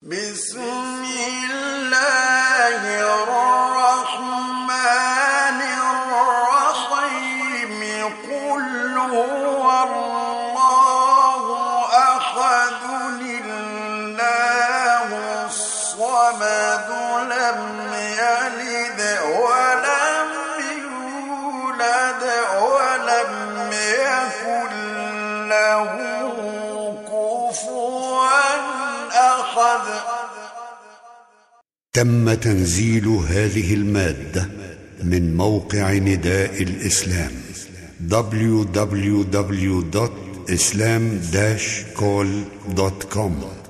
بسم الله الرحمن الرحيم قل هو الله أحد الله الصمد لم يلد ولم يولد ولم يكن له كفوا أحد. تم تنزيل هذه المادة من موقع نداء الإسلام www.islam-call.com